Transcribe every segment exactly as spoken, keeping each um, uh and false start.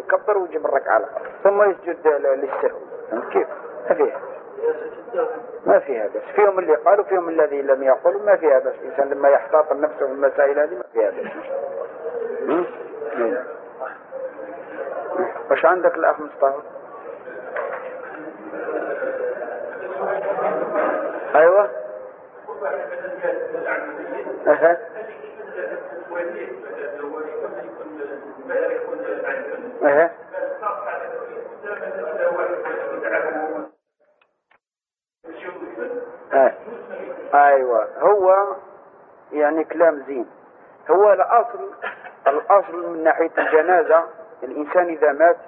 ويكبر ويجيب الركعة الأخرى ثم يسجد للسهو. كيف؟ ما فيها ما فيها بس. فيهم اللي قالوا فيهم الذي لم يقولوا ما فيها بس. الإنسان لما يحتاط النفس في المسائل هذه ما فيها بس. وش عندك الأخ مصطفى؟ أيوة أها أها أه. أيوة هو يعني كلام زين. هو الأصل الأصل من ناحية الجنازة الإنسان إذا مات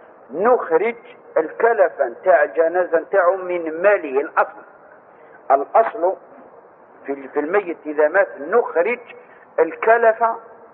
نخرج الكلفة تاع الجنازة تاعه من ماله. الأصل الأصل في في الميت إذا مات نخرج الكلفة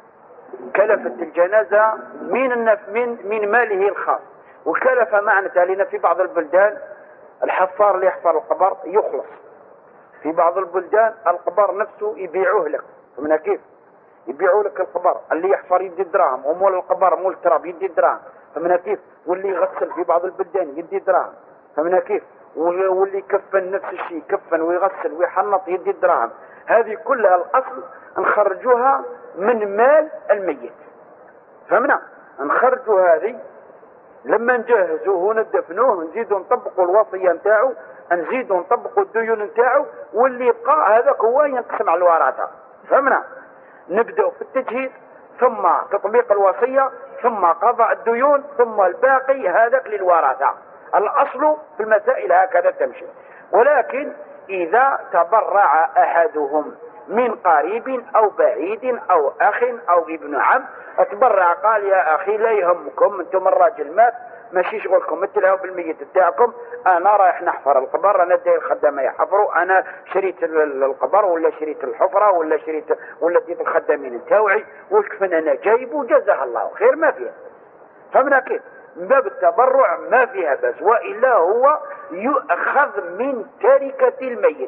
كلفة الجنازة من من من ماله الخاص. والكلفة معناتها لنا في بعض البلدان الحفار اللي يحفر القبر يخلص. في بعض البلدان القبر نفسه يبيعوه لك. فمن كيف يبيعوا لك القبر اللي يحفر يدي دراهم ومول القبر مول التراب يدي دراهم. فمن كيف واللي يغسل في بعض البلدان يدي دراهم. فمن كيف واللي يكفن نفس الشيء يكفن ويغسل ويحنط يدي دراهم. هذه كلها الأصل نخرجوها من مال الميت. فمنا نخرجوا هذه لما نجهزوه وندفنوه نزيدوا نطبقوا الوصية نتاعو نزيدوا نطبقوا الديون نتاعو واللي يبقى هذاك هو ينقسم على الورثة. فهمنا نبدأ في التجهيز ثم تطبيق الوصية ثم قضاء الديون ثم الباقي هذاك للورثة. الأصل في المسائل هكذا تمشي. ولكن إذا تبرع أحدهم من قريب أو بعيد أو أخ أو ابن عم اتبرع قال يا أخي لا يهمكم انتم الراجل مات ماشي شغلكم مثلها بالميت بتاعكم انا رايح نحفر القبر انا ادي الخدامه يحفروا انا شريت القبر ولا شريت الحفره ولا شريت ولا اديت الخدامين نتاوعي والكفن انا جايب وجزاه الله خير ما فيها. فمن كيف من باب التبرع ما فيها بس. والا هو يؤخذ من تركه الميت.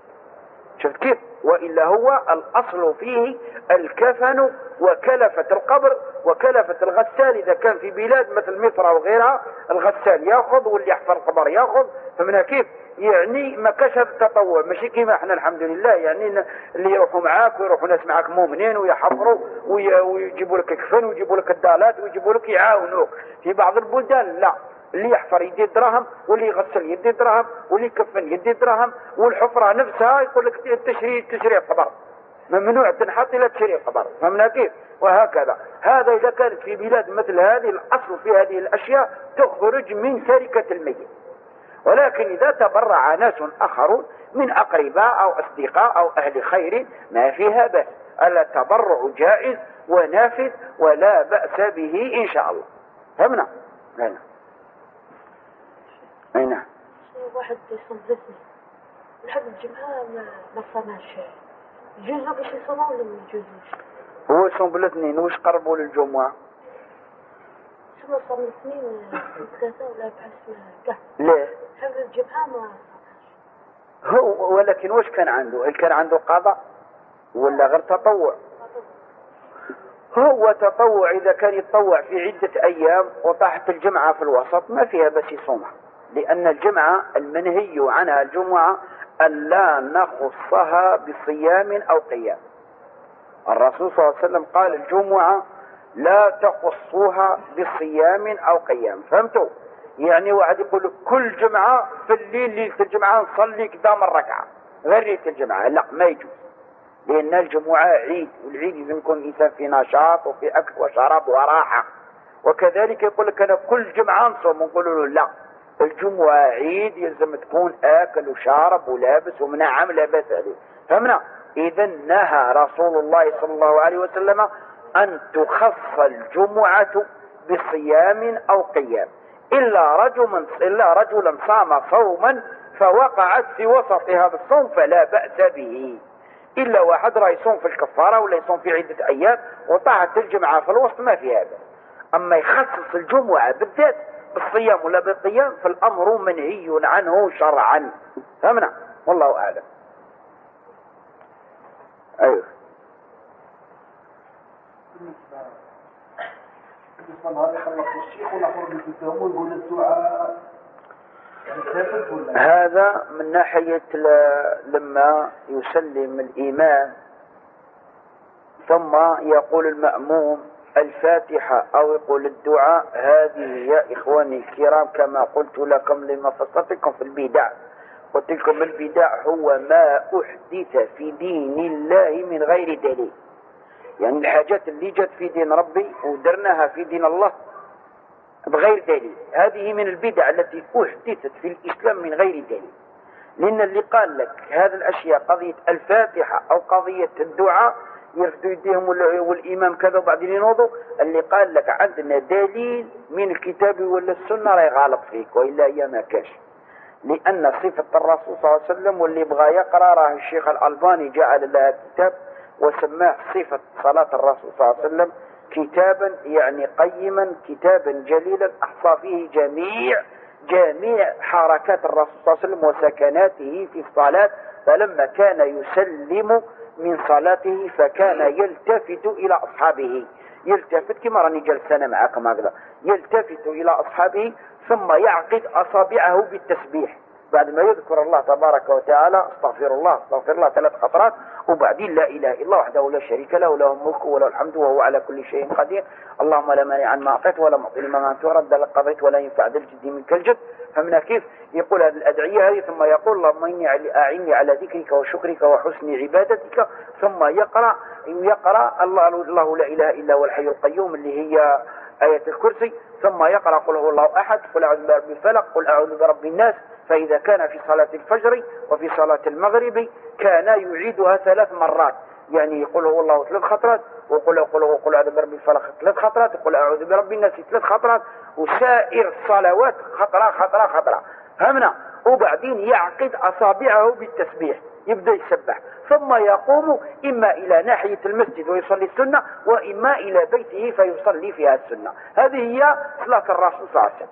شفت كيف؟ وإلا هو الأصل فيه الكفن وكلفة القبر وكلفة الغسال. إذا كان في بلاد مثل مصر أو غيرها الغسال يأخذ واللي يحفر القبر يأخذ. فمنها كيف يعني ما كاش هذا التطوع ماشي كيما احنا الحمد لله. يعني اللي يروحوا معاك ويروحوا ناس معاك مؤمنين ويحفروا ويجيبوا لك كفن ويجيبوا لك الدالات ويجيبوا لك يعاونوك. في بعض البلدان لا اللي يحفر يدي دراهم واللي يغسل يدي دراهم واللي يكفن يدي دراهم والحفرة نفسها يقول لك تشري تشري قبر ممنوع تنحط إلى تشري قبر. فهمنا كيف؟ وهكذا. هذا إذا كانت في بلاد مثل هذه الأصل في هذه الأشياء تخرج من تركة الميت. ولكن إذا تبرع ناس آخرون من أقرباء أو أصدقاء أو أهل خير ما فيها بأس. التبرع جائز ونافذ ولا بأس به إن شاء الله. فهمنا؟ هنا أي نعم. واحد يصدقني لحد الجمعة ما ما صنعش يجوز باش يصنع ولا ما يجوزش؟ هو يصوم الاثنين وش قربوا للجمعة؟ شنو صار الاثنين ثلاثة ولا أربعة سنين؟ ليه؟ لحد الجمعة ما صنعش. هو ولكن وش كان عنده؟ هل كان عنده قضاء ولا غير تطوع؟ هو تطوع. إذا كان يتطوع في عدة أيام وطاحت الجمعة في الوسط ما فيها بس يصومها. لأن الجمعة المنهي عنها الجمعة ألا نخصها بصيام أو قيام. الرسول صلى الله عليه وسلم قال الجمعة لا تخصوها بصيام أو قيام. فهمتوا؟ يعني واحد يقول كل جمعة في الليل ليلة الجمعة نصلي كذا من ركعة غير ليلة الجمعة لا ما يجوز. لأن الجمعة عيد والعيد لازم يكون الإنسان في نشاط وفي أكل وشراب وراحة. وكذلك يقول لك أنا كل جمعة نصوم ونقول له لا الجمعة عيد يلزم تكون آكل وشارب ولابس ومنعم لا بأس عليه. فهمنا؟ إذا نهى رسول الله صلى الله عليه وسلم أن تخص الجمعة بصيام أو قيام إلا رجلا إلا رجلا صام صوما فوقعت في وسط هذا الصوم فلا بأس به. إلا واحد راه يصوم في الكفارة ولا يصوم في عدة أيام وطاحت الجمعة في الوسط ما في هذا. أما يخصص الجمعة بالذات بالصيام ولا بالقيام فالأمر منهي عنه شرعا. فهمنا؟ والله أعلم. أيوه. بالنسبة لهذه خلص الشيخ ونخرج الكتاب ونقول الدعاء هذا من ناحية لما يسلم الإمام ثم يقول المأموم الفاتحة أو يقول الدعاء. هذه يا إخواني الكرام كما قلت لكم لمفصلتكم في البدع، قلت لكم البدع هو ما أحدث في دين الله من غير دليل، يعني الحاجات اللي جت في دين ربي ودرناها في دين الله بغير دليل، هذه من البدع التي أحدثت في الإسلام من غير دليل. لأن اللي قال لك هذه الأشياء قضية الفاتحة أو قضية الدعاء يرفدوا يديهم والإمام كذا وبعدين ينوضوا، اللي قال لك عندنا دليل من الكتاب ولا السنة راه غالط فيك، وإلا هي ما كاش. لأن صفة الرسول صلى الله عليه وسلم واللي يبغى يقرأ راه الشيخ الألباني جعل لها كتاب وسماه صفة صلاة الرسول صلى الله عليه وسلم كتابا يعني قيما كتابا جليلا أحصى فيه جميع جميع حركات الرسول صلى الله عليه وسلم وسكناته في الصلاة. فلما كان يسلم من صلاته فكان يلتفت إلى أصحابه، يلتفت كما راني جالس أنا معكم هكذا، يلتفت إلى أصحابه ثم يعقد أصابعه بالتسبيح بعد ما يذكر الله تبارك وتعالى استغفر الله استغفر الله ثلاث خطرات، وبعدين لا إله إلا الله وحده لا شريك له له الملك وله الحمد وهو على كل شيء قدير، اللهم لا مانع ما أعطيت ولا معطي لما منعت ورد لقضيت ولا ينفع ذا الجد منك الجد. فمن كيف يقول هذه الأدعية هذه ثم يقول اللهم إني أعني على ذكرك وشكرك وحسن عبادتك، ثم يقرأ يقرأ الله, الله لا إله إلا هو الحي القيوم اللي هي آية الكرسي، ثم يقرأ قل هو الله أحد قل أعوذ برب الفلق قل أعوذ برب الناس. فإذا كان في صلاة الفجر وفي صلاة المغرب كان يعيدها ثلاث مرات، يعني يقول هو الله ثلاث خطرات وقل قل هو قل أعوذ برب الفلق ثلاث خطرات وقل أعوذ برب الناس ثلاث خطرات، وسائر الصلوات خطرة خطرة خطرة همنا. وبعدين يعقد أصابعه بالتسبيح يبدأ يسبح، ثم يقوم إما إلى ناحية المسجد ويصلي السنة وإما إلى بيته فيصلي فيها السنة. هذه هي صلاة الرسول صلى الله عليه وسلم.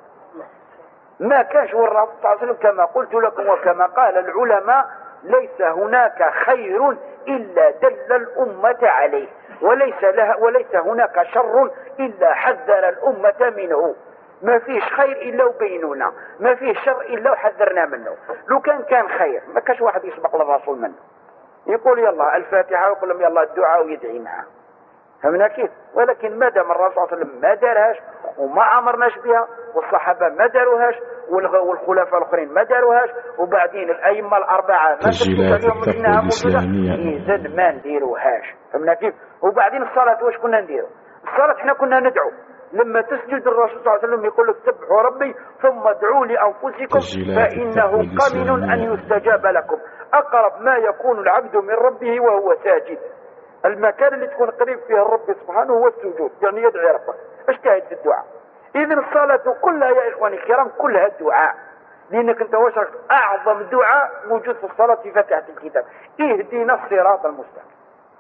ما كانش هو الرسول صلى الله عليه وسلم كما قلت لكم وكما قال العلماء ليس هناك خير إلا دل الأمة عليه، وليس لها وليس هناك شر إلا حذر الأمة منه. ما فيش خير إلا وبينونا، ما فيه شر إلا وحذرنا منه. لو كان كان خير ما كاش واحد يسبق للرسول منه، يقول يلا الفاتحة ويقول لهم يلا الدعاء ويدعي معه، فهمنا كيف؟ ولكن ما دام الرسول صلى الله عليه وسلم ما دارهاش وما أمرناش بها والصحابة ما داروهاش والخلفاء الآخرين ما داروهاش وبعدين الأئمة الأربعة ما تسجيلات الفتوى الإسلامية إذن ما نديروهاش، فهمنا كيف؟ وبعدين الصلاة واش كنا نديرو؟ الصلاة احنا كنا ندعو لما تسجد الرسول صلى الله عليه وسلم يقول لك سبحوا ربي ثم ادعوا لأنفسكم فإنه قمن أن يستجاب لكم. أقرب ما يكون العبد من ربه وهو ساجد، المكان اللي تكون قريب فيه الرب سبحانه هو السجود، يعني يدعي ربك. اجتهد في الدعاء. إذن الصلاة كلها يا إخواني الكرام كلها دعاء، لأنك أنت وشرك أعظم دعاء موجود في الصلاة في فاتحة الكتاب، اهدنا الصراط المستقيم.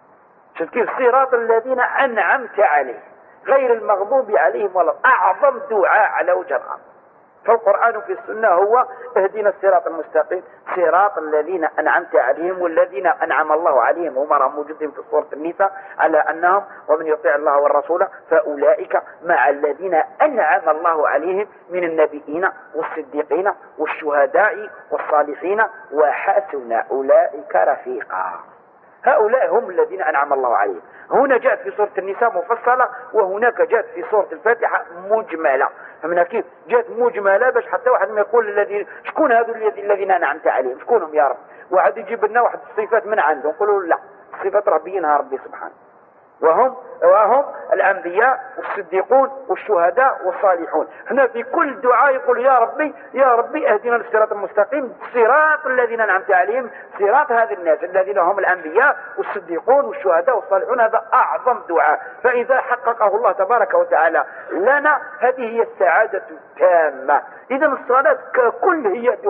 شكل الصراط الذين أنعمت عليه غير المغضوب عليهم ولا. أعظم دعاء على وجه الأرض فالقرآن في السنة هو اهدنا الصراط المستقيم صراط الذين أنعمت عليهم، والذين أنعم الله عليهم هم موجودين في سورة النساء على أنهم ومن يطيع الله والرسول فأولئك مع الذين أنعم الله عليهم من النبيين والصديقين والشهداء والصالحين وحسن أولئك رفيقا. هؤلاء هم الذين أنعم الله عليهم. هنا جاءت في سورة النساء مفصلة وهناك جاءت في سورة الفاتحة مجملة. فمن كيف جاءت مجملة باش حتى واحد ما يقول الذين شكون هذو الذين أنعمت عليهم شكونهم يا رب، واحد يجيب لنا واحد الصفات من عنده نقولوا لا صفات ربينا ربي سبحانه، وهم وهم الأنبياء والصديقون والشهداء والصالحون. هنا في كل دعاء يقول يا ربي يا ربي اهدنا للصراط المستقيم صراط الذين أنعمت عليهم، صراط هذه الناس الذين هم الأنبياء والصديقون والشهداء والصالحون. هذا أعظم دعاء، فإذا حققه الله تبارك وتعالى لنا هذه هي السعادة التامة. إذا الصلاة ككل هي دعاء،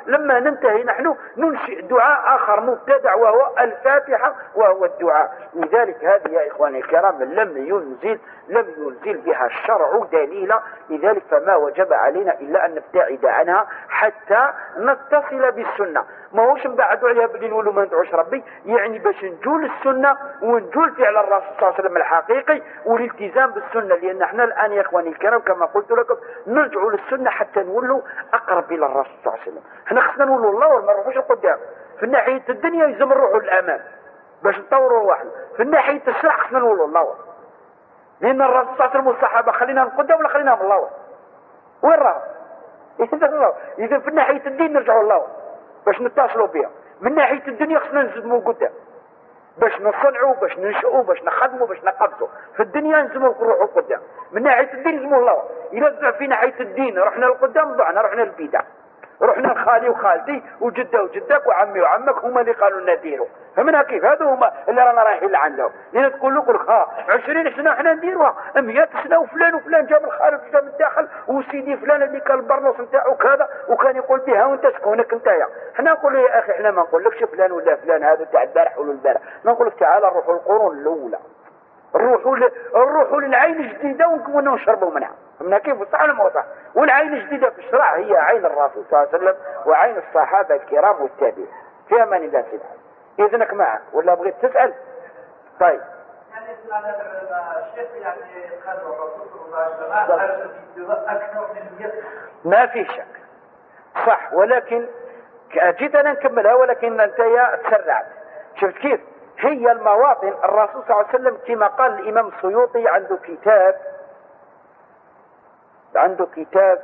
لما ننتهي نحن ننشئ دعاء آخر مبتدع وهو الفاتحة وهو الدعاء. لذلك هذه يا إخواني الكرام لم ينزل لم ينزل بها الشرع دليلا. لذلك فما وجب علينا إلا أن نبتعد عنها حتى نتصل بالسنة. ما هوش نبعدوا عليها بلي نقولوا ما ندعوش ربي، يعني باش نجول السنة ونجول فعل الرسول صلى الله عليه وسلم الحقيقي والالتزام بالسنة. لأن احنا الآن يا إخواني الكرام كما قلت لكم نرجعوا للسنة حتى نولوا أقرب إلى الرسول صلى الله عليه وسلم. احنا خصنا نقولوا الله وما نروحوش القدام. في ناحية الدنيا يلزم نروحوا للأمام باش نطوروا رواحنا، في ناحية الشرع خصنا نقولوا الله، لأن الرسول صلى الله عليه وسلم والصحابة خلينا نقدام ولا خلينا من الله؟ وين راه؟ إذا في ناحية الدين نرجعوا الله باش نتصلوا بها، من ناحية الدنيا خصنا نزدموا قدام باش نصنعوا باش ننشئوا باش نخدموا باش نقبضوا. في الدنيا نزموا نروحوا قدام، من ناحية الدين نزموا الله. إذا ضع في ناحية الدين رحنا لقدام ضعنا، رحنا للبدع، رحنا لخالي وخالتي وجده وجدك وعمي وعمك هما اللي قالوا لنا ديروا. فمنها كيف هذا هما اللي رانا رايحين لعندهم. لأن تقول لكم ها عشرين سنة احنا نديروها، مئة سنة وفلان وفلان جاب الخارج وجاب الداخل وسيدي فلان اللي كان البرنوس نتاعو كذا وكان يقول بها وانت شكونك انتيا. احنا نقول يا اخي احنا ما نقولكش فلان ولا فلان هذا تاع البارح ولا البارح، ما نقولك تعال نروحوا القرون الاولى، نروحوا نروحوا للعين الجديده ونشربوا منها. فهمنا كيف؟ صح ولا ما صح؟ والعين الجديده في الشرع هي عين الرسول صلى الله عليه وسلم وعين الصحابه الكرام والتابعين. في امان الله سبحانه. اذنك معك ولا بغيت تسال؟ طيب ما في شك صح، ولكن جيت انا نكملها ولكن انت يا تسرعت. شفت كيف؟ هي المواطن الرسول صلى الله عليه وسلم كما قال الامام السيوطي عنده كتاب عنده كتاب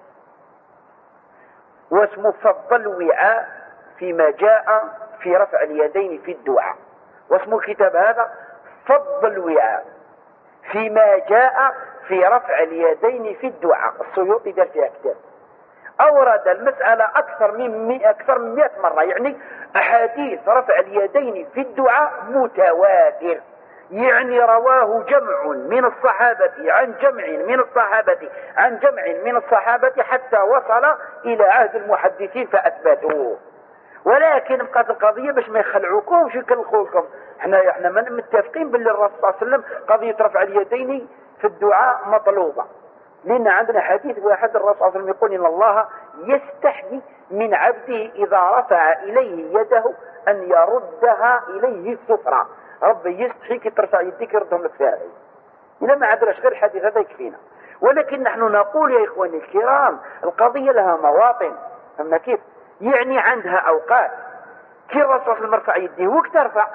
واسمه فضل وعاء فيما جاء في رفع اليدين في الدعاء. واسمه الكتاب هذا فضل وعاء فيما جاء في رفع اليدين في الدعاء. السيوطي دار فيها كتاب أورد المسألة أكثر من مئة أكثر من مئة مرة، يعني أحاديث رفع اليدين في الدعاء متواتر، يعني رواه جمع من الصحابة عن جمع من الصحابة عن جمع من الصحابة حتى وصل إلى عهد المحدثين فأثبتوه. ولكن بقات القضية باش ما يخلعوكمش يكلخوكم. احنا احنا من متفقين باللي الرسول صلى الله عليه وسلم قضية رفع اليدين في الدعاء مطلوبة، لأن عندنا حديث واحد الرسول صلى الله عليه وسلم يقول إن الله يستحي من عبده إذا رفع إليه يده أن يردها إليه السفرى. ربي يستحي كي ترفع يديك يردهم لك فيها. إذا ما عندناش غير الحديث هذا يكفينا. ولكن نحن نقول يا إخواني الكرام القضية لها مواطن. فهمنا كيف؟ يعني عندها أوقات. كي الرسول صلى الله عليه وسلم رفع يديه وقت ارفع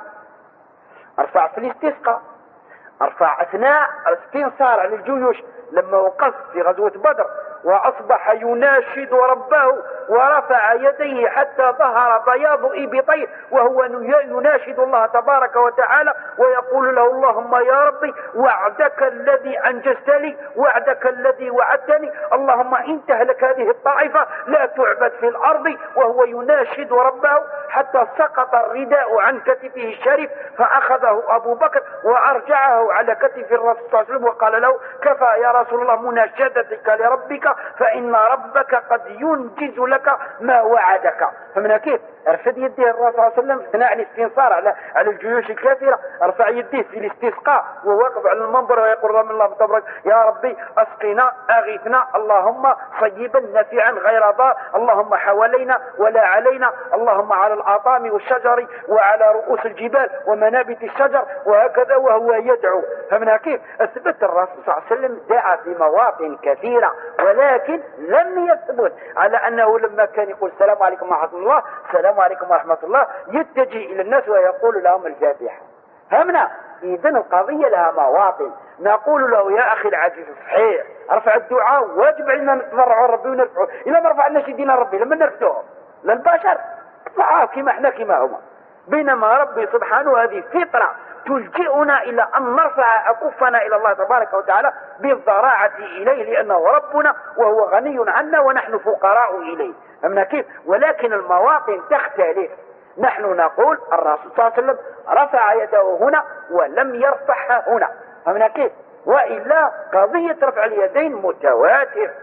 ارفع في الاستسقاء، ارفع أثناء الاستنصار على الجيوش لما وقف في غزوة بدر وأصبح يناشد ربه ورفع يديه حتى ظهر بياض إبطيه وهو يناشد الله تبارك وتعالى ويقول له اللهم يا ربي وعدك الذي أنجزت لي وعدك الذي وعدتني، اللهم إن تهلك هذه الطائفة لا تعبد في الأرض، وهو يناشد ربه حتى سقط الرداء عن كتفه الشريف فأخذه أبو بكر وأرجعه على كتف الرسول صلى الله عليه وسلم وقال له كفى يا رسول الله مناشدتك لربك فإن ربك قد ينجز لك ما وعدك. فمن كيف ارفد يديه الرسول صلى الله عليه وسلم اثناء الاستنصار على على الجيوش الكافرة، ارفع يديه في الاستسقاء وواقف على المنبر ويقول رب الله تبارك يا ربي اسقنا اغثنا اللهم صيبا نافعا غير ضار، اللهم حوالينا ولا علينا، اللهم على الأطام والشجر وعلى رؤوس الجبال ومنابت الشجر، وهكذا وهو يدعو. فمن كيف اثبت الرسول صلى الله عليه وسلم دعا في مواطن كثيرة، ولكن لم يثبت على أنه لما كان يقول السلام عليكم ورحمة الله السلام عليكم ورحمة الله يتجه إلى الناس ويقول لهم الفاتحة. فهمنا؟ إذن القضية لها مواطن. نقول له يا أخي العزيز الصحيح رفع الدعاء واجب علينا نتضرع ربي ونرفعه، إذا ما رفعناش يدينا ربي لما نرفعهم للبشر فعاه كما احنا كما هما، بينما ربي سبحانه هذه فطرة تلجئنا إلى أن نرفع أكفنا إلى الله تبارك وتعالى بالضراعة إليه لأنه ربنا وهو غني عنا ونحن فقراء إليه. فهمنا كيف؟ ولكن المواطن تختلف. نحن نقول الرسول صلى الله عليه وسلم رفع يده هنا ولم يرفعها هنا. فهمنا كيف؟ وإلا قضية رفع اليدين متواتر.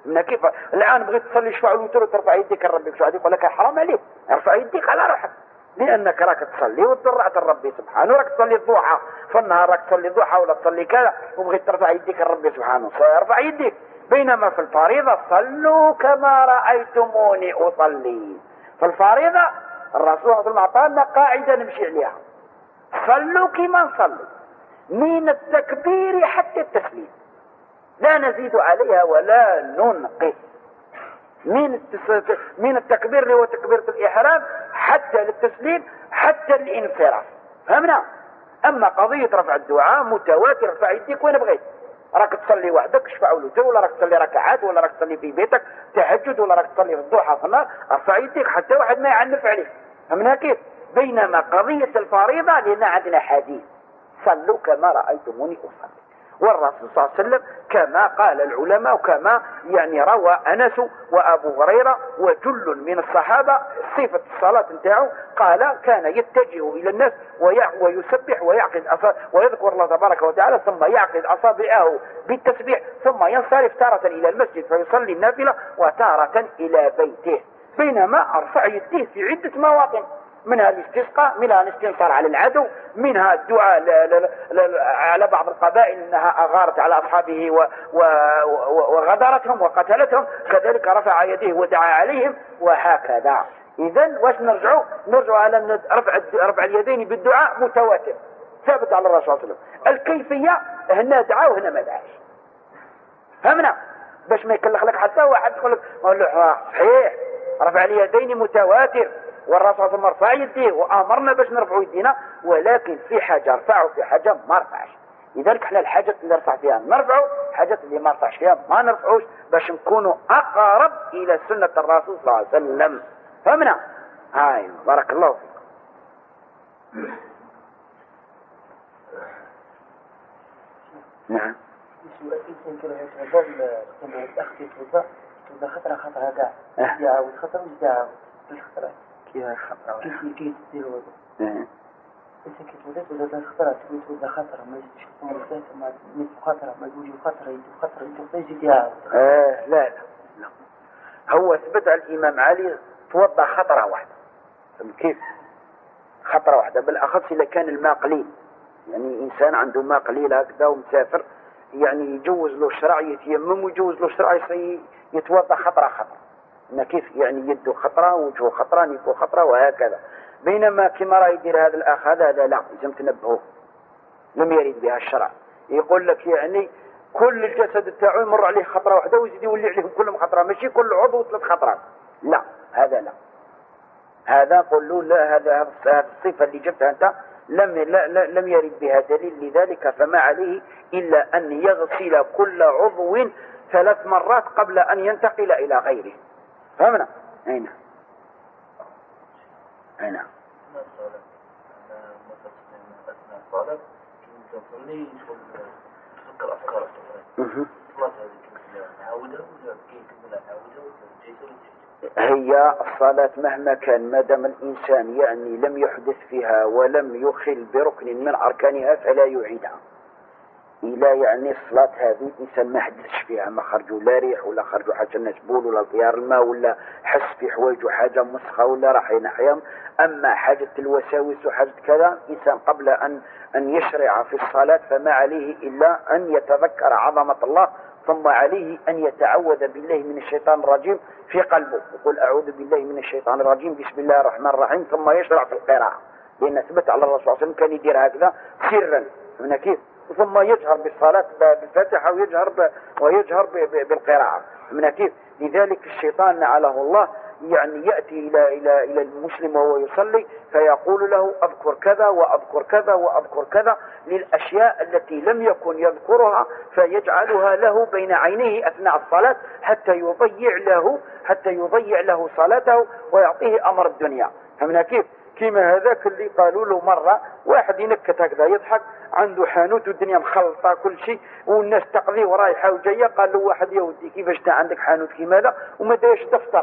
من كيف الآن بغيت تصلي شفع الوتر وترفع يديك الرب شو يقول لك حرام عليك ارفع يديك على روحك لأنك راك تصلي وتضرعت الرب سبحانه وراك تصلي الضحى في النهار راك تصلي الضحى ولا تصلي كذا وبغيت ترفع يديك الرب سبحانه ارفع يديك. بينما في الفريضة صلوا كما رأيتموني أصلي. في الفريضة الرسول صلى الله عليه وسلم أعطانا قاعدة نمشي عليها صلوا كما نصلي من التكبير حتى التسليم لا نزيد عليها ولا ننقص من من التكبير اللي هو تكبيرة الإحرام حتى للتسليم حتى الانصراف فهمنا. أما قضية رفع الدعاء متواتر ارفع يديك وين بغيت راك تصلي وحدك شفع الوتر ولا راك تصلي ركعات ولا راك تصلي في بيتك تهجد ولا راك تصلي في الضحى في النهار ارفع يديك حتى واحد ما يعنف عليك فهمنا كيف. بينما قضية الفريضة لأن عندنا حديث صلوا كما رأيتموني أصلي والرسول صلى الله عليه وسلم كما قال العلماء وكما يعني روى أنس وأبو هريرة وجل من الصحابة صفة الصلاة نتاعو قال كان يتجه إلى الناس ويسبح ويعقد أصابع ويذكر الله تبارك وتعالى ثم يعقد أصابعه بالتسبيح ثم ينصرف تارة إلى المسجد فيصلي النافلة وتارة إلى بيته. بينما أرفع يديه في عدة مواطن منها الاستسقاء منها الاستنصار على العدو منها الدعاء ل... ل... ل... على بعض القبائل انها اغارت على اصحابه و... و... وغدرتهم وقتلتهم كذلك رفع يديه ودعا عليهم وهكذا. اذا واش نرجعوا نرجعوا على ان رفع رفع اليدين بالدعاء متواتر ثابت على الرسول صلى الله عليه وسلم. الكيفيه هنا دعا وهنا ما دعاش فهمنا باش ما يكلخ لك حتى واحد يقول لك صحيح رفع اليدين متواتر والرسول صلى الله عليه وسلم رفع يديه وامرنا باش نرفعوا يدينا ولكن في حاجه رفعوا في حاجه ما رفعش. لذلك احنا الحاجات اللي نرفع فيها نرفعوا الحاجات اللي ما رفعش فيها ما نرفعوش باش نكونوا اقرب الى سنه الرسول صلى الله عليه وسلم فهمنا. هاي بارك الله فيك. نعم يمكن أن يتفضل أختي توضع توضع خطرة خطرة كاع يعاود خطرة وش يعاود الخطرة كيف خطرة كيف كيف تصير وضع إذا كنت وضعت وضعت الخطرة تقول توضع خطرة ما يجيش خطرة ما ما نصف خطرة ما يقول خطرة يجي خطرة يجي يجي يعاود آه لا لا هو ثبت على الإمام علي توضع خطرة واحدة كيف خطرة واحدة بالأخص إذا كان الماء قليل يعني إنسان عنده ماء قليل هكذا ومسافر يعني يجوز له الشرع يتيمم ويجوز له الشرع يتوضا خطره خطره إن كيف يعني يده خطره وجهه خطره نيفه خطره وهكذا. بينما كما راه يدير هذا الاخ هذا هذا لا لازم تنبهوه لم يرد بها الشرع يقول لك يعني كل الجسد تاعو يمر عليه خطره واحده ويزيد يولي عليهم كلهم خطره ماشي كل عضو ثلاث خطرات لا هذا لا هذا قل له لا هذا هذه الصفه اللي جبتها انت لم لا لا لم يرد بها دليل لذلك فما عليه إلا أن يغسل كل عضو ثلاث مرات قبل أن ينتقل إلى غيره فهمنا. أين أين هي الصلاة مهما كان ما دام الإنسان يعني لم يحدث فيها ولم يخل بركن من أركانها فلا يعيدها إلى يعني الصلاة هذه إنسان ما حدثش فيها ما خرجوا لا ريح ولا خرجوا حاجة الناس بول ولا طيار الماء ولا حس في حوايجه حاجة مسخة ولا راح ينحيهم. أما حاجة الوساوس وحاجة كذا إنسان قبل أن أن يشرع في الصلاة فما عليه إلا أن يتذكر عظمة الله ثم عليه أن يتعوذ بالله من الشيطان الرجيم في قلبه يقول أعوذ بالله من الشيطان الرجيم بسم الله الرحمن الرحيم ثم يشرع في القراءة لأن ثبت على الرسول صلى الله عليه وسلم كان يدير هكذا سرا من كيف ثم يجهر بالصلاة بالفاتحة ويجهر ب... ويجهر ب... ب... بالقراءة من كيف. لذلك الشيطان نعله الله يعني يأتي إلى إلى إلى المسلم وهو يصلي فيقول له أذكر كذا وأذكر كذا وأذكر كذا للأشياء التي لم يكن يذكرها فيجعلها له بين عينيه أثناء الصلاة حتى يضيع له حتى يضيع له صلاته ويعطيه أمر الدنيا فمن كيف. كما هذاك اللي قالوا له مرة واحد ينكت هكذا يضحك عنده حانوت والدنيا مخلطة كل شيء والناس تقضيه ورايحة وجاية قال له واحد يا ودي كيفاش انت عندك حانوت كيما هذا وما دايش دفتر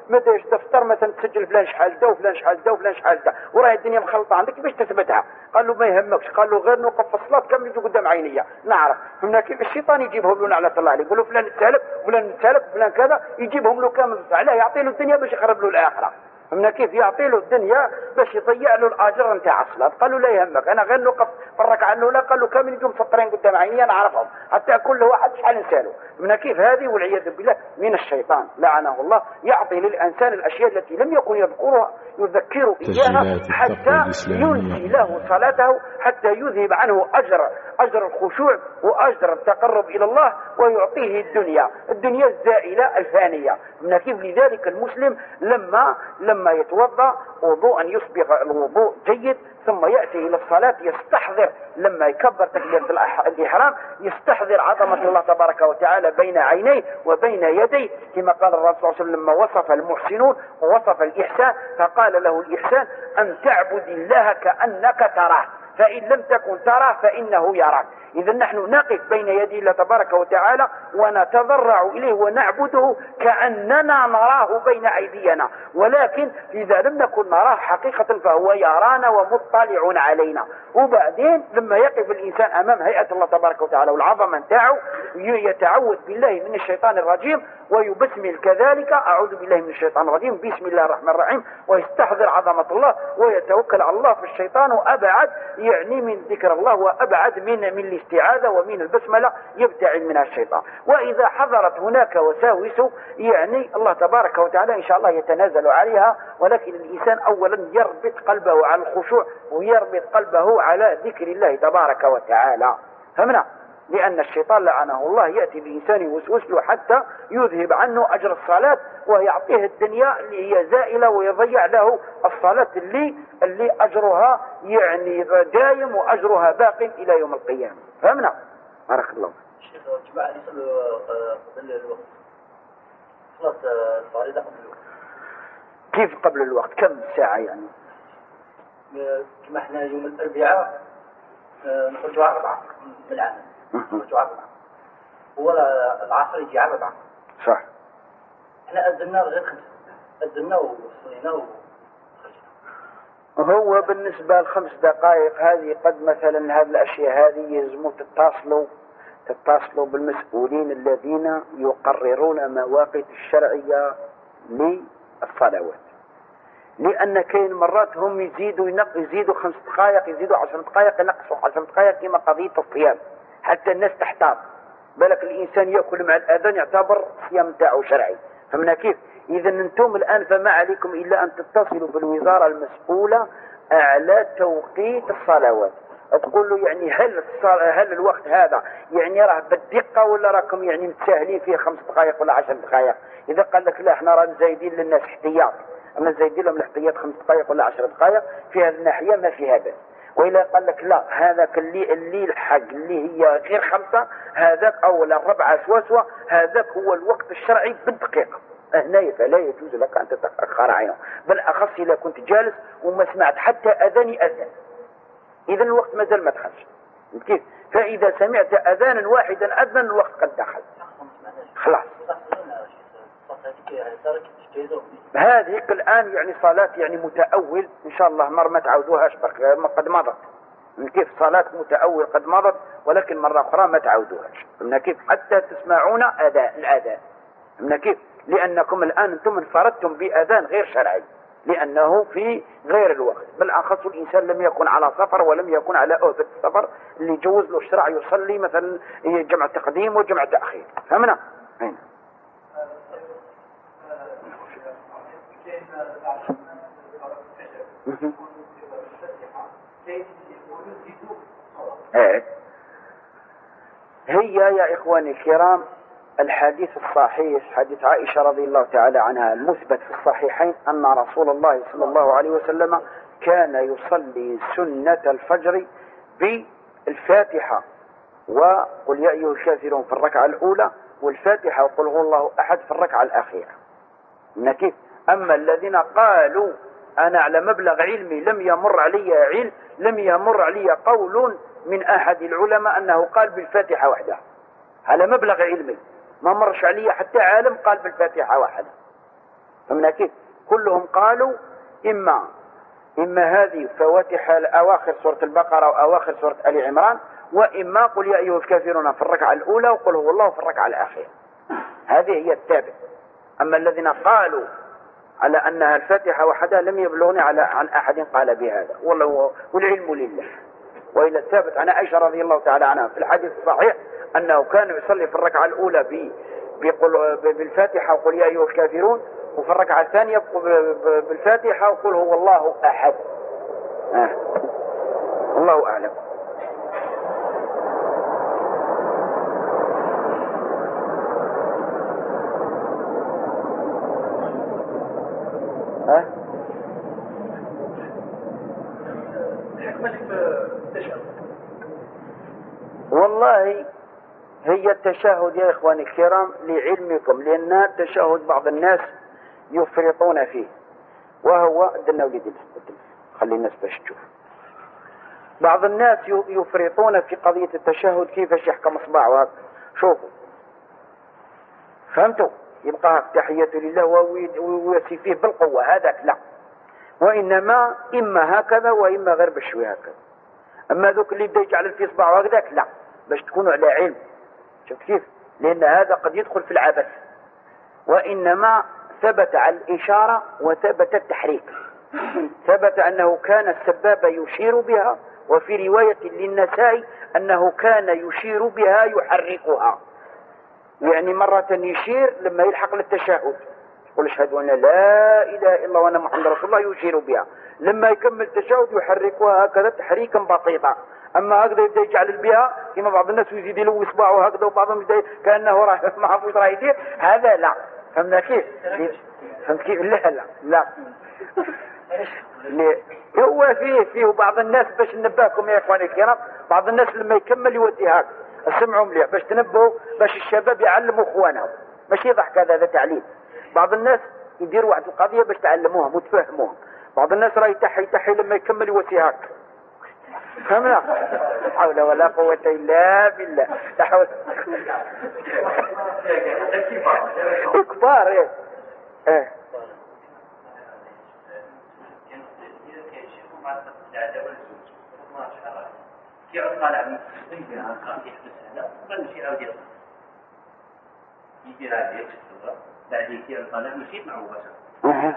متى تفطر مثلا تسجل فلان شحال دا وفلان شحال دا وفلان شحال دا وراه الدنيا مخلطه عندك باش تثبتها. قال له ما يهمكش، قال له غير نوقف في الصلاه كامل يجوا قدام عينيا نعرف. فهمنا كيف الشيطان يجيبهم له لعنه الله عليه، يقول له فلان السالك فلان السالك فلان كذا، يجيبهم له كامل علاه، يعطي له الدنيا باش يخرب له الاخره. فهمنا كيف يعطي له الدنيا باش يضيع له الاجر نتاع الصلاه. قال له لا يهمك انا غير نوقف في الركعه الاولى، قال له كامل يجوا مسطرين قدام عينيا نعرفهم حتى كل واحد شحال نسالوا. فهمنا كيف هذه والعياذ بالله من الشيطان لعنه الله، يعطي للانسان الاشياء التي لم يكن يذكرها يذكر اياها حتى ينسي له صلاته، حتى يذهب عنه اجر اجر الخشوع واجر التقرب الى الله، ويعطيه الدنيا الدنيا الزائله الفانيه. فهمنا كيف لذلك المسلم لما لما يتوضا وضوءا يصبغ الوضوء جيد ثم يأتي إلى الصلاة يستحضر لما يكبر تكبيرة الإحرام يستحضر عظمة الله تبارك وتعالى بين عينيه وبين يديه، كما قال الرسول صلى الله عليه وسلم لما وصف المحسنون ووصف الإحسان فقال له الإحسان أن تعبد الله كأنك تراه فإن لم تكن تراه فإنه يراك. إذا نحن نقف بين يدي الله تبارك وتعالى ونتضرع إليه ونعبده كأننا نراه بين أيدينا، ولكن إذا لم نكن نراه حقيقة فهو يرانا ومطلع علينا. وبعدين لما يقف الإنسان أمام هيئة الله تبارك وتعالى والعظمة نتاعه يتعوذ بالله من الشيطان الرجيم ويبسمل كذلك أعوذ بالله من الشيطان الرجيم بسم الله الرحمن الرحيم، ويستحضر عظمة الله ويتوكل على الله. في الشيطان وأبعد يعني من ذكر الله وأبعد من من الاستعاذة ومن البسملة يبتعد منها الشيطان. وإذا حضرت هناك وساوس يعني الله تبارك وتعالى إن شاء الله يتنازل عليها، ولكن الإنسان أولا يربط قلبه على الخشوع ويربط قلبه على ذكر الله تبارك وتعالى. فهمنا؟ لأن الشيطان لعنه الله يأتي بإنسان يوسوس له حتى يذهب عنه أجر الصلاة ويعطيه الدنيا اللي هي زائلة ويضيع له الصلاة اللي اللي أجرها يعني دائم وأجرها باق إلى يوم القيامة. فهمنا؟ بارك الله. الشيخ جماعة يصلوا قبل الوقت صلاة الفريضة قبل الوقت. كيف قبل الوقت؟ كم ساعة يعني؟ كما احنا يوم الأربعاء نخرجوا على أربعة من العام نخرجوا على أربعة ولا العصر يجي على أربعة. صح. احنا أذنا غير خمسة أذنا وصلينا وخرجنا. هو بالنسبة لخمس دقائق هذه قد مثلا هذه الأشياء هذه يلزموا تتصلوا تتصلوا بالمسؤولين الذين يقررون مواقيت الشرعية للصلوات، لأن كاين مرات هم يزيدوا يزيدوا خمس دقائق يزيدوا عشر دقائق ينقصوا عشر دقائق كما قضية الصيام حتى الناس تحتاط. بالك الإنسان يأكل مع الأذان يعتبر صيام تاعه شرعي. فهمنا كيف؟ إذا أنتم الآن فما عليكم إلا أن تتصلوا بالوزارة المسؤولة على توقيت الصلوات، تقول له يعني هل هل الوقت هذا يعني راه بالدقة ولا راكم يعني متساهلين فيه خمس دقائق ولا عشر دقائق؟ إذا قال لك لا احنا رانا زايدين للناس احتياط، أما زايدين لهم الاحتياط خمس دقائق ولا عشر دقائق في هذه الناحية ما فيها بأس. وإلا قال لك لا هذاك اللي اللي الحق اللي هي غير خمسة هذاك أول الربعة سواسوا هذاك هو الوقت الشرعي بالدقيقة، هنا فلا يجوز لك أن تتأخر عنه، بل أخص إذا كنت جالس وما سمعت حتى أذاني أذان إذا الوقت ما زال ما دخلش. كيف؟ فإذا سمعت أذانا واحدا أذن الوقت قد دخل خلاص. هذه الآن يعني صلاة يعني متأول إن شاء الله مرة ما تعودوهاش برك قد مضت. كيف صلاة متأول قد مضت ولكن مرة أخرى ما تعودوهاش. من كيف حتى تسمعون أذان الأذان. من كيف؟ لأنكم الآن أنتم انفردتم بأذان غير شرعي لأنه في غير الوقت، بالأخص الإنسان لم يكن على سفر ولم يكن على أهبة السفر اللي جوز له الشرع يصلي مثلا جمع تقديم وجمع تأخير. فهمنا؟ هنا. ايه هي يا إخواني الكرام الحديث الصحيح حديث عائشة رضي الله تعالى عنها المثبت في الصحيحين أن رسول الله صلى الله عليه وسلم كان يصلي سنة الفجر بالفاتحة وقل يا أيها الكافرون في الركعة الأولى والفاتحة وقل هو الله أحد في الركعة الأخيرة. كيف؟ أما الذين قالوا أنا على مبلغ علمي لم يمر علي علم لم يمر علي قول من أحد العلماء أنه قال بالفاتحة وحدها على مبلغ علمي، ما مرش علي حتى عالم قال بالفاتحة وحدها. فهمنا كيف؟ كلهم قالوا إما إما هذه فواتح أواخر سورة البقرة وأواخر سورة آل عمران، وإما قل يا أيها الكافرون في الركعة الأولى وقل هو الله في الركعة الأخيرة. هذه هي التابع. أما الذين قالوا على أنها الفاتحة وحدها لم يبلغني على عن أحد قال بهذا، والله والعلم لله. وإلى الثابت عن عائشة رضي الله تعالى عنها في الحديث الصحيح أنه كان يصلي في الركعة الأولى بالفاتحة وقل يا أيها الكافرون، وفي الركعة الثانية بالفاتحة وقل هو الله أحد. آه. الله أعلم. ها؟ والله هي التشهد يا إخواني الكرام لعلمكم، لأن التشهد بعض الناس يفرطون فيه، وهو دنا وليدي خلي الناس باش تشوف. بعض الناس يفرطون في قضية التشهد كيفاش يحكم اصبعه هكا. شوفوا فهمتوا؟ يبقى تحية لله ويواسي فيه بالقوة، هذاك لا، وإنما إما هكذا وإما غير بشوي هكذا. أما ذوك اللي بدا يجعل في اصبعه هكذاك لا، باش تكونوا على علم. شوف كيف؟ لأن هذا قد يدخل في العبث، وإنما ثبت على الإشارة وثبت التحريك. ثبت أنه كان السباب يشير بها، وفي رواية للنسائي أنه كان يشير بها يحركها، يعني مرة يشير لما يلحق للتشهد يقول اشهد أن لا إله إلا الله وأن محمد رسول الله، يشير بها. لما يكمل التشهد يحركها هكذا تحريكا بسيطا. أما هكذا يبدأ يجعل بها كما بعض الناس يزيد له إصبعه هكذا، وبعضهم يبدأ كأنه راه ما عرفوش راه يدير، هذا لا. فهمنا كيف؟ فهمت كيف؟ لا لا لا هو فيه فيه بعض الناس باش ننبهكم يا إخواني الكرام، بعض الناس لما يكمل يودي هكذا. اسمعوا مليح باش تنبهوا، باش الشباب يعلموا اخوانهم، ماشي ضحك، هذا هذا تعليم. بعض الناس يديروا واحد القضيه باش تعلموهم وتفهموهم. بعض الناس راه يتحي يتحي لما يكمل يوسي هكا. فهمنا؟ لا حول ولا قوه الا بالله. لا حول كبار. ايه ايه كي عاد طالع من السجن كان يحبس هنا بل شي عاود يطلع يجي هذا يكتب بعد كي عاد طالع مشيت معه بس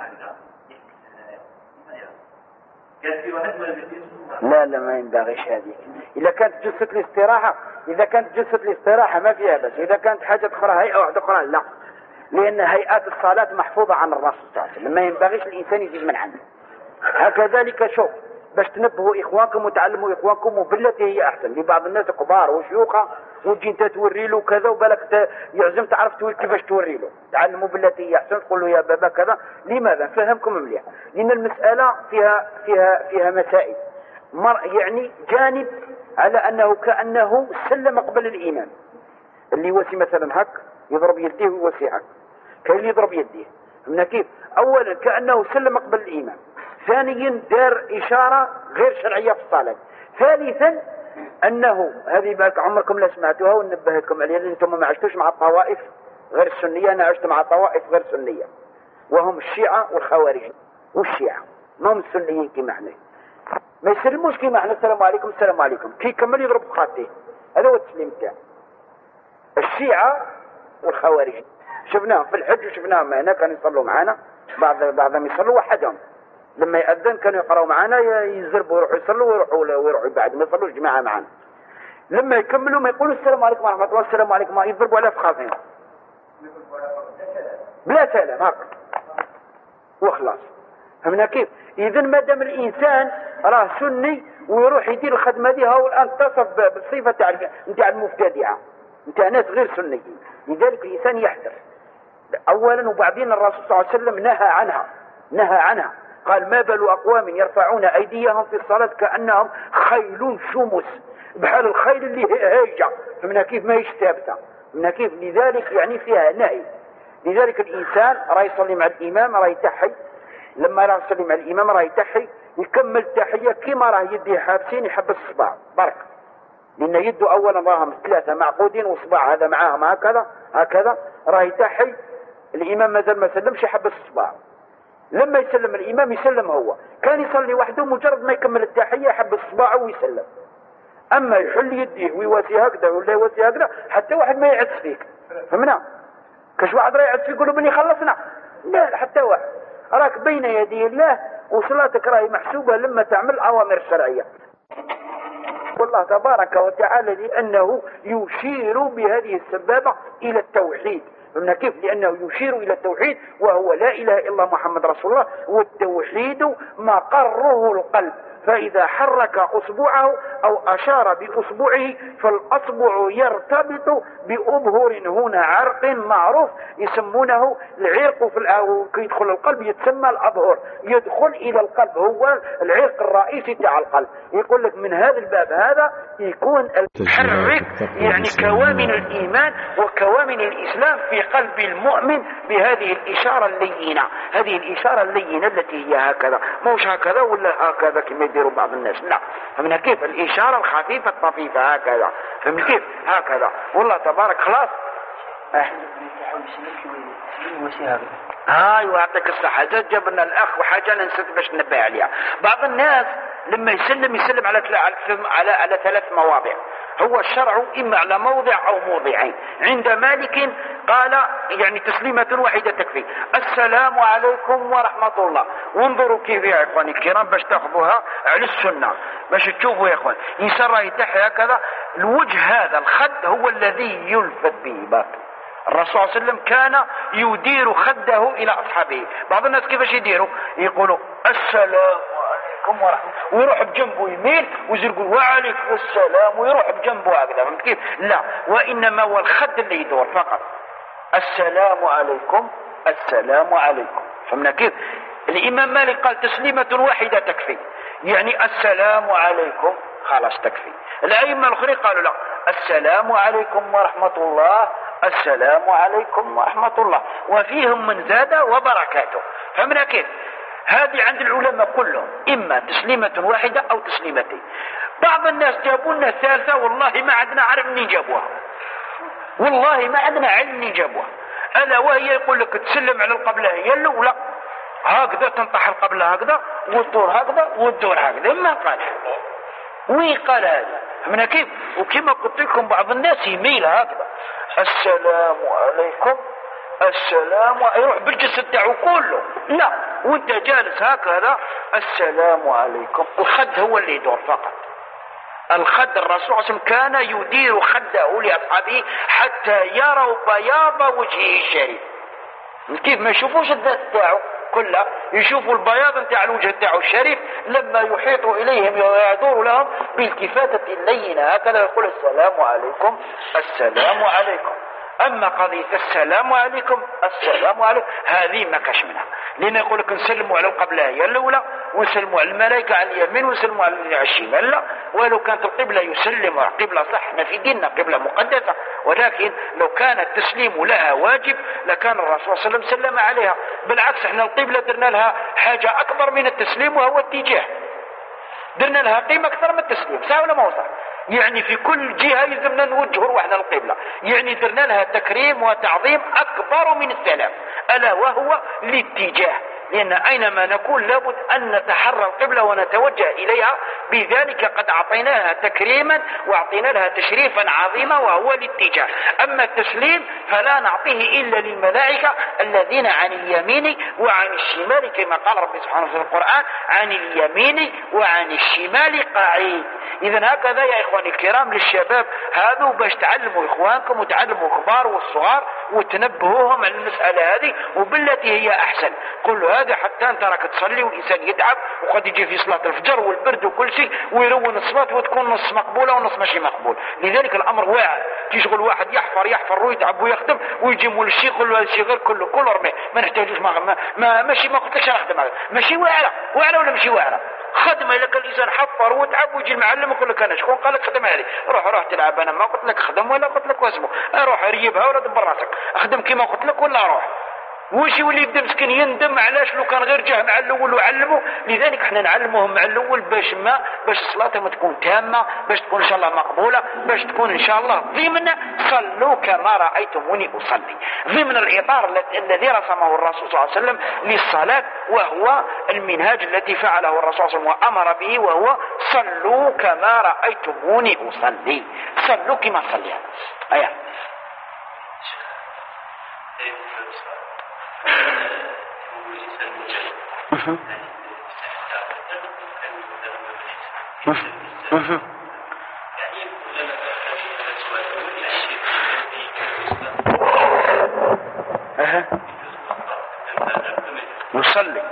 كان في واحد لا لا ما ينبغيش هذه. إذا كانت جلسة الاستراحة إذا كانت جلسة الاستراحة ما فيها بس. إذا كانت حاجة أخرى هيئة واحدة أخرى لا، لأن هيئات الصلاة محفوظة عن الرسول صلى الله عليه وسلم، ما ينبغيش الإنسان يزيد من عنده. هكذلك شوف باش تنبهوا إخوانكم وتعلموا إخوانكم وبالتي هي أحسن. لبعض الناس كبار وشيوخة وتجي انت توري له كذا وبالك يعزم تعرف توري كيفاش توري له. تعلموا بالتي هي أحسن، تقول له يا بابا كذا. لماذا؟ فهمكم مليح، لأن المسألة فيها فيها فيها مسائل. مر يعني جانب على أنه كأنه سلم قبل الإيمان، اللي يوسي مثلا هك يضرب يديه ويوسي هك، كاين اللي يضرب يديه. فهمنا كيف؟ أولا كأنه سلم قبل الإيمان، ثانيا دار إشارة غير شرعية في الصلاة، ثالثا أنه هذه بالك عمركم لا سمعتوها ونبهتكم عليها، لأن أنتم ما عشتوش مع الطوائف غير السنية. أنا عشت مع طوائف غير سنية، وهم الشيعة والخوارج. والشيعة ما هم السنيين كما احنا، ما يسلموش كما احنا السلام عليكم السلام عليكم، كي يكمل يضرب خاتيه. هذا هو التسليم تاعه. الشيعة والخوارج شفناهم في الحج وشفناهم هنا كانوا يصلوا معنا، بعض بعضهم يصلوا وحدهم. لما يأذن كانوا يقرأوا معنا يزربوا ويروحوا يصلوا ويروحوا ويروحوا بعد ما يصلوش جماعة معنا. لما يكملوا ما يقولوا السلام عليكم ورحمة الله السلام عليكم، يضربوا على فخاذهم بلا سلام هكذا وخلاص. فهمنا كيف؟ إذن ما دام الإنسان راه سني ويروح يدير الخدمة دي، هو الآن اتصف بالصفة تاع نتاع المبتدعة نتاع ناس غير سنيين. لذلك الإنسان يحذر أولا، وبعدين الرسول صلى الله عليه وسلم نهى عنها نهى عنها قال ما بال أقوام يرفعون أيديهم في الصلاة كأنهم خيل شمس، بحال الخيل اللي هيجة. فمنا كيف ما هيش ثابتة. فمنا كيف؟ لذلك يعني فيها نهي. لذلك الإنسان راه يصلي مع الإمام راه يتحي، لما راه يصلي مع الإمام راه يتحي يكمل التحية كما راه يديه حابسين يحبس الصباع برك، لأن يده أولا راهم ثلاثة معقودين وصباع هذا معاهم هكذا هكذا راه يتحي الإمام مازال ما سلمش يحبس الصباع. لما يسلم الإمام يسلم هو. كان يصلي وحده مجرد ما يكمل التحية يحبس صباعه ويسلم. أما يحل يديه ويواسي هكذا ولا يواسي هكذا حتى واحد ما يعدس فيك. فهمنا؟ كاش واحد راه يعدس فيك يقول له بني خلصنا. لا حتى واحد. راك بين يدي الله وصلاتك راهي محسوبة لما تعمل الأوامر الشرعية. والله تبارك وتعالى لأنه يشير بهذه السبابة إلى التوحيد. فهمنا كيف؟ لأنه يشير إلى التوحيد وهو لا إله إلا الله محمد رسول الله، والتوحيد مقره القلب. فإذا حرك أصبعه أو أشار بأصبعه فالأصبع يرتبط بأبهر هنا عرق معروف يسمونه العرق في الأو كي يدخل القلب يتسمى الأبهر، يدخل إلى القلب هو العرق الرئيسي تاع القلب. يقول لك من هذا الباب هذا يكون الحرك يعني كوامن الإيمان وكوامن الإسلام في قلب المؤمن بهذه الإشارة اللينة، هذه الإشارة اللينة التي هي هكذا، مش هكذا ولا هكذا كما يديروا بعض الناس. لا، فهمنا كيف؟ الإشارة الخفيفة الطفيفة هكذا. فهمت كيف؟ هكذا. والله تبارك خلاص. اه ايوه يعطيك الصحة. زاد جاب لنا الأخ وحاجة أنا نسيت باش ننبه عليها. بعض الناس لما يسلم يسلم على على على ثلاث مواضع. هو الشرع إما على موضع أو موضعين. عند مالك قال يعني تسليمة واحدة تكفي. السلام عليكم ورحمة الله. وانظروا كيف يا إخواني الكرام باش تأخذوها على السنة باش تشوفوا يا إخوان. يسرى يتحي هكذا الوجه، هذا الخد هو الذي يلفت به باك. الرسول صلى الله عليه وسلم كان يدير خده إلى أصحابه. بعض الناس كيفاش يديروا؟ يقولوا السلام عليكم ورحمة، ويروح بجنبه يميل ويقول وعليكم السلام ويروح بجنبه هكذا. فهمت كيف؟ لا، وإنما هو الخد اللي يدور فقط. السلام عليكم السلام عليكم. فهمنا كيف؟ الإمام مالك قال تسليمة واحدة تكفي، يعني السلام عليكم خلاص تكفي. الأئمة الآخرين قالوا لا، السلام عليكم ورحمة الله السلام عليكم ورحمة الله، وفيهم من زاد وبركاته. فهمنا كيف؟ هذه عند العلماء كلهم إما تسليمة واحدة أو تسليمتين. بعض الناس جابوا لنا الثالثة والله ما عندنا عرف منين جابوها، والله ما عندنا علم منين جابوها. ألا وهي يقول لك تسلم على القبلة هي الأولى هكذا، تنطح القبلة هكذا والدور هكذا والدور هكذا. ما قال وين قال هذا؟ فهمنا كيف؟ وكما قلت لكم بعض الناس يميل هكذا السلام عليكم السلام، يروح بالجسد تاعو كله. لا، وانت جالس هكذا السلام عليكم. الخد هو اللي يدور فقط. الخد الرسول صلى الله عليه وسلم كان يدير خده لأصحابه حتى يروا بياض وجهه الشريف. كيف؟ ما يشوفوش الذات تاعو كلها، يشوفوا البياض نتاع الوجه تاعو الشريف لما يحيط اليهم ويدور لهم بالتفاتة اللينة هكذا يقول السلام عليكم السلام عليكم. اما قضية السلام عليكم السلام عليكم هذه ما كاش منها، لان يقول لك نسلموا على القبلة هي الاولى ونسلموا على الملائكة على اليمين ونسلموا على الشمال. لا، ولو كانت القبلة يسلم قبلة صح، احنا في ديننا قبلة مقدسة، ولكن لو كان التسليم لها واجب لكان الرسول صلى الله عليه وسلم سلم عليها. بالعكس احنا القبلة درنا لها حاجة اكبر من التسليم وهو اتجاه، درنا لها قيمة اكثر من التسليم. صح ولا ما هو صح؟ يعني في كل جهة يلزمنا نوجه روحنا القبلة، يعني درنا لها تكريم وتعظيم اكبر من السلام، الا وهو الاتجاه. لأن أينما نكون لابد أن نتحرى القبلة ونتوجه إليها، بذلك قد أعطيناها تكريما وأعطينا لها تشريفا عظيما وهو الاتجاه. أما التسليم فلا نعطيه إلا للملائكة الذين عن اليمين وعن الشمال، كما قال ربي سبحانه في القرآن عن اليمين وعن الشمال قاعد. إذن هكذا يا إخواني الكرام للشباب هذا باش تعلموا إخوانكم وتعلموا الكبار والصغار وتنبهوهم على المسألة هذه وبالتي هي أحسن. قل هذا حتى انت راك تصلي والانسان يتعب وقد يجي في صلاه الفجر والبرد وكل شيء ويرون الصلاه وتكون نص مقبوله ونص ماشي مقبول. لذلك الامر واعر، تشغل واحد يحفر يحفر ويتعب ويخدم ويجي مول الشيخ يقول له هذا الشيء غير كله كله رميه ما نحتاجوش ما, ما, ما ماشي ما قلت لكش نخدم هذا ماشي واعره واعره ولا ماشي واعره خدمه. اذا كان الانسان حفر وتعب ويجي المعلم يقول لك انا شكون قال لك خدم هذه روح روح تلعب، انا ما قلت لك خدم ولا قلت لك واسمه روح ريبها ولا دبر راسك اخدم كما قلت لك ولا روح. وش يولي يبدا مسكين يندم علاش لو كان غير جاه مع الاول وعلمه. لذلك احنا نعلموهم مع الاول باش ما باش صلاتهم تكون تامه، باش تكون ان شاء الله مقبوله، باش تكون ان شاء الله ضمن صلوا كما رايتموني اصلي، ضمن الاطار الذي رسمه الرسول صلى الله عليه وسلم للصلاه، وهو المنهاج الذي فعله الرسول صلى الله عليه وسلم وامر به، وهو صلوا كما رايتموني اصلي، صلوا كما صلي. ايوه نصلي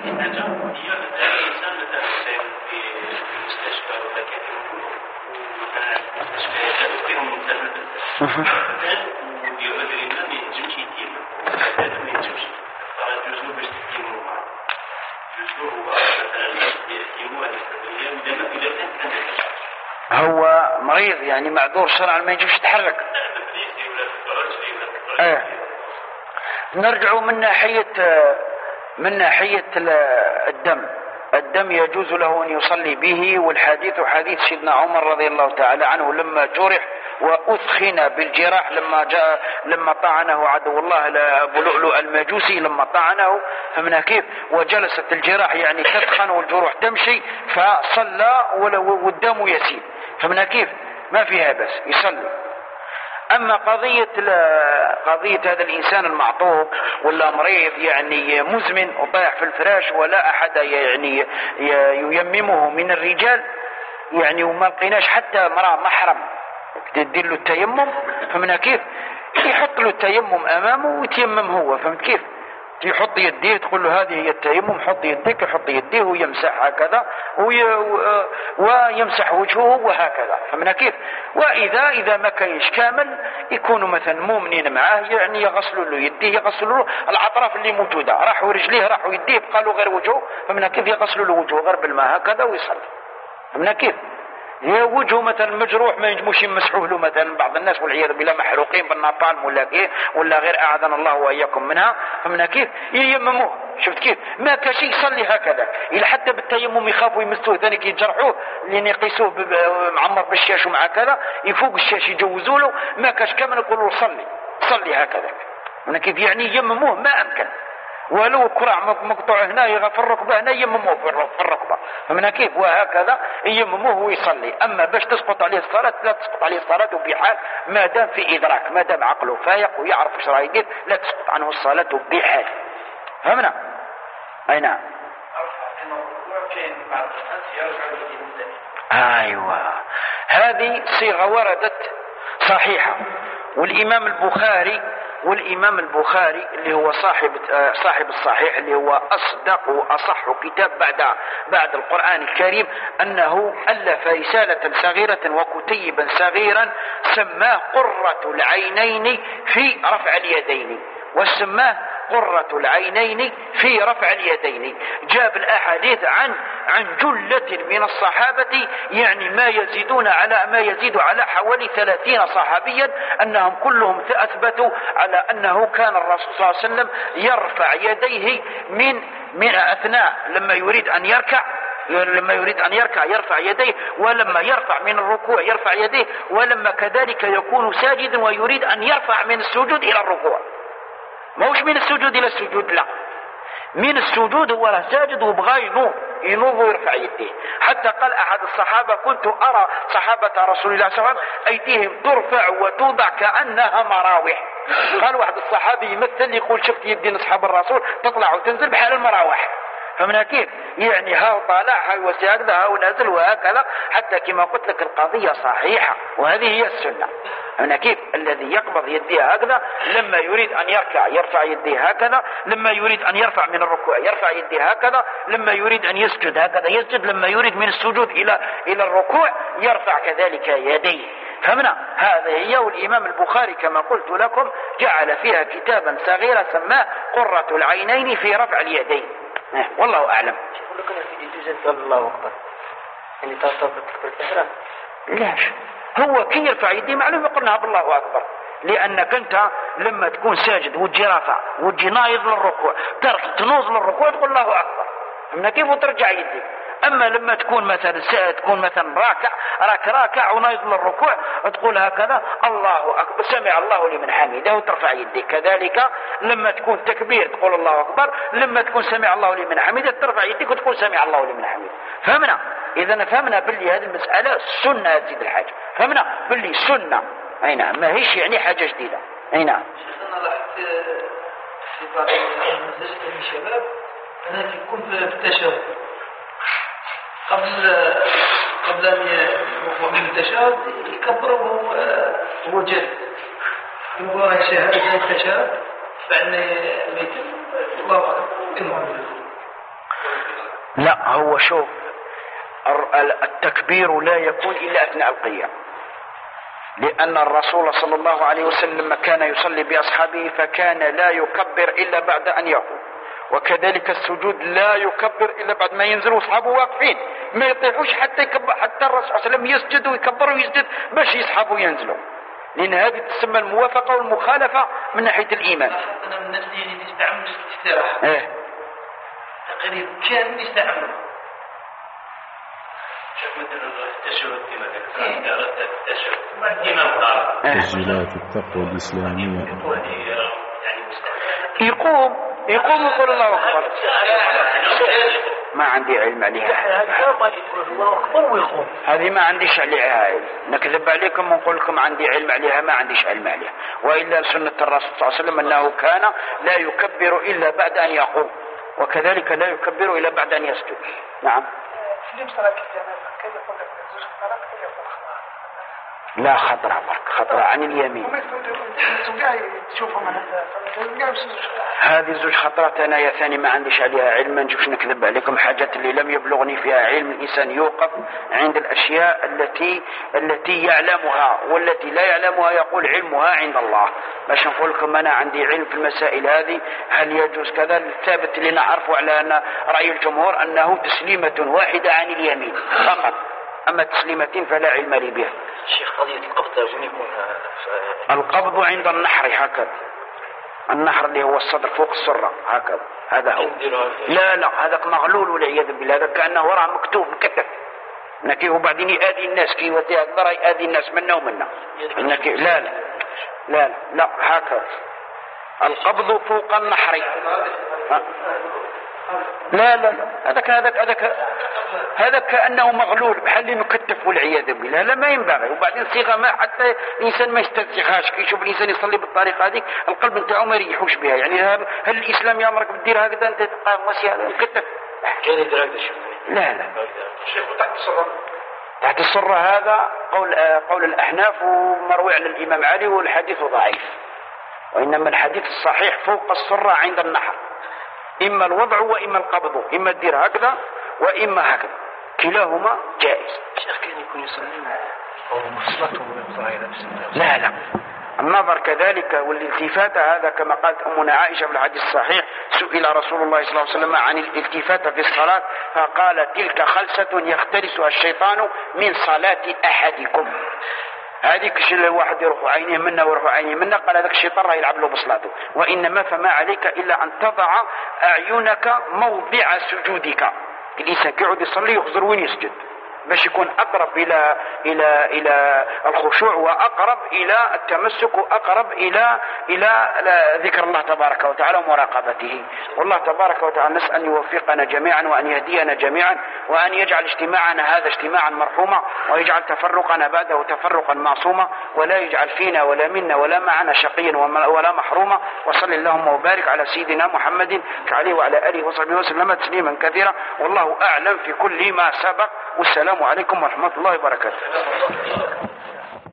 هو مريض يعني معذور شرعا ما يجوش يتحرك. ايه نرجع من ناحية من ناحية الدم. الدم يجوز له أن يصلي به، والحديث حديث سيدنا عمر رضي الله تعالى عنه لما جرح وأثخن بالجراح لما جاء لما طعنه عدو الله أبو لؤلؤ المجوسي لما طعنه، فمن كيف وجلست الجراح يعني تدخن والجروح تمشي، فصلى والدم يسيل، فمن كيف ما فيها بس يصلي. أما قضية قضية هذا الإنسان المعطوب ولا مريض يعني مزمن وطايح في الفراش ولا أحد يعني ييممه من الرجال يعني، وما لقيناش حتى مرأة محرم تدير له التيمم، فمن كيف يحط له التيمم أمامه ويتيمم هو، فهمت كيف؟ يحط يديه تقول له هذه هي التيمم، حط يديك، يحط يديه ويمسح هكذا وي... ويمسح وجهه وهكذا، فمن كيف؟ وإذا إذا ما كانش كامل يكونوا مثلا مؤمنين معاه يعني يغسلوا له يديه، يغسلوا له الأطراف اللي موجودة، راحوا رجليه راحوا يديه بقى له غير وجهه، فمن كيف يغسلوا له وجهه غير بالماء هكذا ويصلي، فمن كيف؟ هي وجهه مثلا مجروح ما ينجموش يمسحوه له، مثلا بعض الناس والعياذ بالله محروقين بالنابالم ولا كيف ولا غير أعاذنا الله وإياكم منها، فمن كيف ييمموه، شفت كيف؟ ما كاش يصلي هكذا، إلا حتى بالتيمم يخافوا يمسوه ثاني يجرحوه لأن يقيسوه معمر بالشاش ومع كذا يفوق الشاش يجوزوا له، ما كاش كامل يقولوا صلي صلي هكذا، من كيف يعني يمموه ما أمكن، ولو كرع مقطوع هنا في الركبة هنا يمموه في الركبة، فمن كيف؟ وهكذا يمموه ويصلي. أما باش تسقط عليه الصلاة لا تسقط عليه الصلاة بحال ما دام في إدراك، ما دام عقله فايق ويعرف ايش راه يدير لا تسقط عنه الصلاة بحال. فهمنا؟ أي نعم. أيوة هذه صيغة وردت صحيحة، والإمام البخاري والإمام البخاري اللي هو صاحب صاحب الصحيح اللي هو أصدق وأصح كتاب بعد بعد القرآن الكريم، أنه ألف رسالة صغيرة وكتيبا صغيرا سماه قرة العينين في رفع اليدين، وسماه قرة العينين في رفع اليدين. جاب الأحاديث عن عن جلة من الصحابة يعني ما يزيدون على ما يزيد على حوالي ثلاثين صحابيا، أنهم كلهم أثبتوا على أنه كان الرسول صلى الله عليه وسلم يرفع يديه من من أثناء لما يريد أن يركع لما يريد أن يركع يرفع يديه، ولما يرفع من الركوع يرفع يديه، ولما كذلك يكون ساجدا ويريد أن يرفع من السجود إلى الركوع، موش من السجود إلى السجود، لا من السجود هو ساجد وبغى ينوض ينوض ويرفع يديه. حتى قال أحد الصحابة كنت أرى صحابة رسول الله صلى الله عليه وسلم أيديهم ترفع وتوضع كأنها مراوح. قال واحد الصحابي يمثل يقول شفت يدين أصحاب الرسول تطلع وتنزل بحال المراوح، فمن كيف يعني ها طالع ها وسياقده ها ونازل وهكذا، حتى كما قلت لك القضية صحيحة وهذه هي السنة. من كيف الذي يقبض يديه هكذا لما يريد أن يركع يرفع يديه هكذا، لما يريد أن يرفع من الركوع يرفع يديه هكذا، لما يريد أن يسجد هكذا يسجد، لما يريد من السجود إلى إلى الركوع يرفع كذلك يديه. فهمنا؟ هذا هي. والإمام البخاري كما قلت لكم جعل فيها كتابا صغيرا سماه قرة العينين في رفع اليدين. والله أعلم. الله أكبر يعني تصدق الإحرام. ليش؟ هو كي يرفع يديه معلوم قلنا بالله أكبر، لأنك أنت لما تكون ساجد وتجي رافع وتجي نايض للركوع تنوض للركوع تقول الله أكبر، فهمنا كيف؟ وترجع يديك. أما لما تكون مثلا تكون مثلا راكع راك راكع ونايض للركوع تقول هكذا الله أكبر سمع الله لمن حمده وترفع يديك. كذلك لما تكون تكبير تقول الله أكبر، لما تكون سمع الله لمن حمده ترفع يديك وتقول سمع الله لمن حمده. فهمنا؟ إذا فهمنا باللي هذه المسألة سنة تزيد الحاج، فهمنا باللي سنة. أي نعم، ما هيش يعني حاجة جديدة. أي نعم. أنا لاحظت في بعض المساجد الشباب أنا يكون في التشهد قبل قبل أن يوقف من التشهد يكبر وهو جالس يقول شهادة التشهد فإن يتم الله أكبر. لا، هو شوف التكبير لا يكون إلا أثناء القيام، لأن الرسول صلى الله عليه وسلم كان يصلي بأصحابه فكان لا يكبر إلا بعد أن يقوم، وكذلك السجود لا يكبر إلا بعد ما ينزل وأصحابه واقفين ما يطيحوش حتى يكبر، حتى الرسول صلى الله عليه وسلم يسجد ويكبر ويسجد باش يصحابه ينزلوا، لأن هذه تسمى الموافقة والمخالفة من ناحية الإيمان. أنا من الناس اللي يستعمل الاستراحة إيه تقريبا كان يستعمل تسجيلات التقوى الإسلامية يقوم يقوم يقول الله أكبر. ما عندي علم عليها هذه، ما عنديش عليها علم، نكذب عليكم ونقول لكم عندي علم عليها، ما عنديش علم عليها. وإلا سنة الرسول صلى الله عليه وسلم أنه كان لا يكبر إلا بعد أن يقوم، وكذلك لا يكبر إلا بعد أن يسجد. نعم. لا خطرة برك، خطرة عن اليمين. هذه زوج خطرات أنا يا ثاني ما عنديش عليها علم، ما نجوش نكذب عليكم. حاجات اللي لم يبلغني فيها علم الإنسان يوقف عند الأشياء التي التي يعلمها، والتي لا يعلمها يقول علمها عند الله. باش نقول لكم أنا عندي علم في المسائل هذه هل يجوز كذا، الثابت اللي نعرفه على أن رأي الجمهور أنه تسليمة واحدة عن اليمين فقط، أما تسليمتين فلا علم لي بها. شيخ قضية القبض وين يكون؟ القبض عند النحر هكذا، النحر اللي هو الصدر فوق السرة هكذا، هذا هو. لا لا هذاك مغلول والعياذ بالله، هذا كأنه وراء مكتوب مكتب نكي، وبعدين يؤذي الناس كي وتقدر يؤذي الناس منا ومنا نكي. لا لا لا لا هكذا القبض فوق النحر. لا لا هذاك هذاك هذاك هذا كأنه مغلول بحال مكتف والعياذ بالله، لا ما ينبغي. وبعدين صيغة ما حتى الإنسان ما يسترزقهاش، كي يشوف الإنسان يصلي بالطريقة هذه القلب نتاعو ما يريحوش بها. يعني هل الإسلام يأمرك بدير هكذا أنت تبقى ماشي هذا مكتف؟ لا لا تحت الصرة تحت الصرة هذا قول قول الأحناف ومروي عن الإمام علي، والحديث ضعيف. وإنما الحديث الصحيح فوق الصرة عند النحر، إما الوضع وإما القبض، إما الدير هكذا وإما هكذا، كلاهما جائز. شيخ كان يكون يصلي أو مفصلته من لا لا النظر كذلك والالتفات هذا كما قالت أمنا عائشة في الحديث الصحيح سئل رسول الله صلى الله عليه وسلم عن الالتفات في الصلاة فقال تلك خلسة يختلسها الشيطان من صلاة أحدكم. هذيك الشيء الواحد يروح عينيه منا ويروح عينيه منا، قال هذاك الشيطان راه يلعب له بصلاته. وإنما فما عليك إلا أن تضع أعينك موضع سجودك. الإنسان كيعود يصلي يخزر وين يسجد باش يكون أقرب إلى إلى إلى الخشوع وأقرب إلى التمسك وأقرب إلى إلى ذكر الله تبارك وتعالى ومراقبته. والله تبارك وتعالى نسأل أن يوفقنا جميعا وأن يهدينا جميعا وأن يجعل اجتماعنا هذا اجتماعا مرحوما ويجعل تفرقنا بعده تفرقا معصوما ولا يجعل فينا ولا منا ولا معنا شقيا ولا محروما. وصل اللهم وبارك على سيدنا محمد عليه وعلى آله وصحبه وسلم تسليما كثيرا والله أعلم في كل ما سبق. والسلام عليكم ورحمة الله وبركاته.